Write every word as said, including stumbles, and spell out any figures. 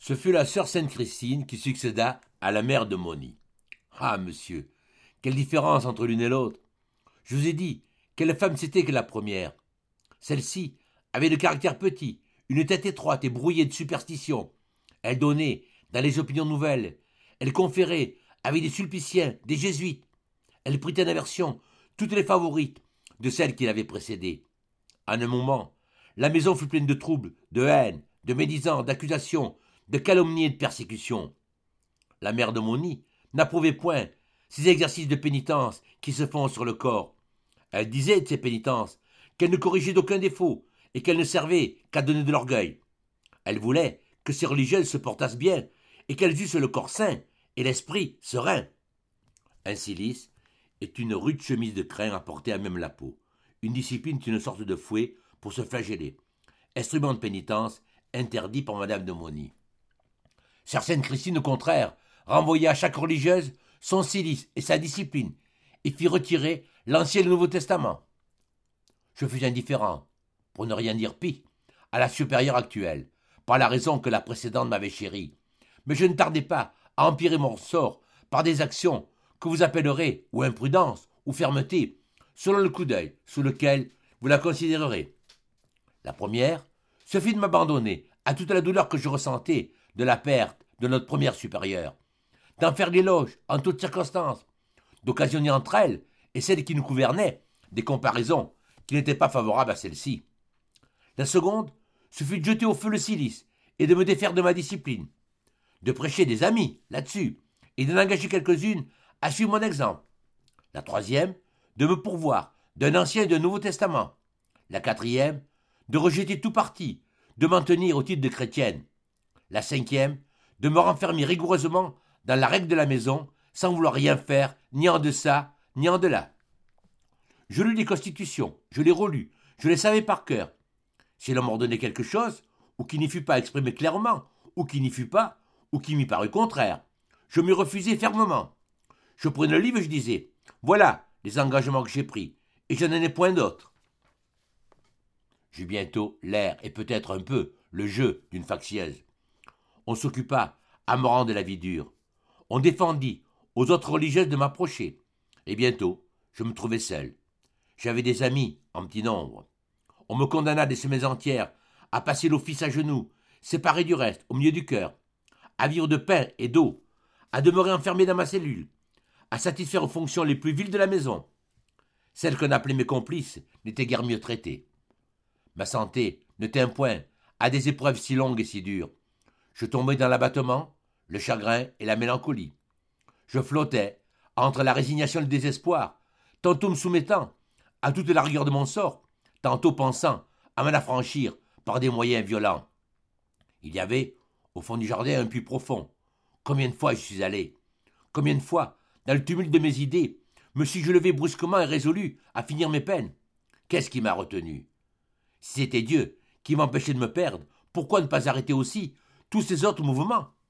Ce fut la sœur Sainte-Christine qui succéda à la mère de Moni. Ah, monsieur, quelle différence entre l'une et l'autre! Je vous ai dit, quelle femme c'était que la première. Celle-ci avait le caractère petit, une tête étroite et brouillée de superstitions. Elle donnait dans les opinions nouvelles. Elle conférait avec des sulpiciens, des jésuites. Elle prit en aversion toutes les favorites de celles qui l'avaient précédée. En un moment, la maison fut pleine de troubles, de haine, de médisance, d'accusations, de calomnies et de persécutions. La mère de Moni n'approuvait point ces exercices de pénitence qui se font sur le corps. Elle disait de ces pénitences qu'elles ne corrigeaient d'aucun défaut et qu'elles ne servaient qu'à donner de l'orgueil. Elle voulait que ces religieuses se portassent bien et qu'elles eussent le corps sain et l'esprit serein. Un cilice est une rude chemise de crin à porter à même la peau. Une discipline est une sorte de fouet pour se flageller. Instrument de pénitence interdit par Madame de Moni. Sœur Sainte-Christine, au contraire, renvoya à chaque religieuse son cilice et sa discipline et fit retirer l'Ancien et le Nouveau Testament. Je fus indifférent, pour ne rien dire pis, à la supérieure actuelle, par la raison que la précédente m'avait chérie. Mais je ne tardai pas à empirer mon sort par des actions que vous appellerez ou imprudence ou fermeté, selon le coup d'œil sous lequel vous la considérerez. La première, ce fut de m'abandonner à toute la douleur que je ressentais de la perte de notre première supérieure, d'en faire l'éloge en toutes circonstances, d'occasionner entre elle et celle qui nous gouvernait des comparaisons qui n'étaient pas favorables à celle-ci. La seconde, ce fut de jeter au feu le cilice et de me défaire de ma discipline, de prêcher des amis là-dessus et d'en engager quelques-unes à suivre mon exemple. La troisième, de me pourvoir d'un Ancien et d'un Nouveau Testament. La quatrième, de rejeter tout parti, de m'en tenir au titre de chrétienne. La cinquième, de me renfermer rigoureusement dans la règle de la maison, sans vouloir rien faire, ni en deçà, ni en delà. Je lus les constitutions, je les relus, je les savais par cœur. Si l'on m'ordonnait quelque chose, ou qui n'y fut pas exprimé clairement, ou qui n'y fut pas, ou qui m'y parut contraire, je m'y refusais fermement. Je prenais le livre et je disais, voilà les engagements que j'ai pris, et je n'en ai point d'autres. J'eus bientôt l'air, et peut-être un peu le jeu d'une factieuse. On s'occupa à me rendre la vie dure. On défendit aux autres religieuses de m'approcher. Et bientôt, je me trouvais seul. J'avais des amis en petit nombre. On me condamna des semaines entières à passer l'office à genoux, séparé du reste, au milieu du cœur, à vivre de pain et d'eau, à demeurer enfermé dans ma cellule, à satisfaire aux fonctions les plus viles de la maison. Celles qu'on appelait mes complices n'étaient guère mieux traitées. Ma santé ne tint point à des épreuves si longues et si dures. Je tombais dans l'abattement, le chagrin et la mélancolie. Je flottais entre la résignation et le désespoir, tantôt me soumettant à toute la rigueur de mon sort, tantôt pensant à m'en affranchir par des moyens violents. Il y avait, au fond du jardin, un puits profond. Combien de fois j'y suis allé? Combien de fois, dans le tumulte de mes idées, me suis-je levé brusquement et résolu à finir mes peines? Qu'est-ce qui m'a retenu? Si c'était Dieu qui m'empêchait de me perdre, pourquoi ne pas arrêter aussi tous ces autres mouvements?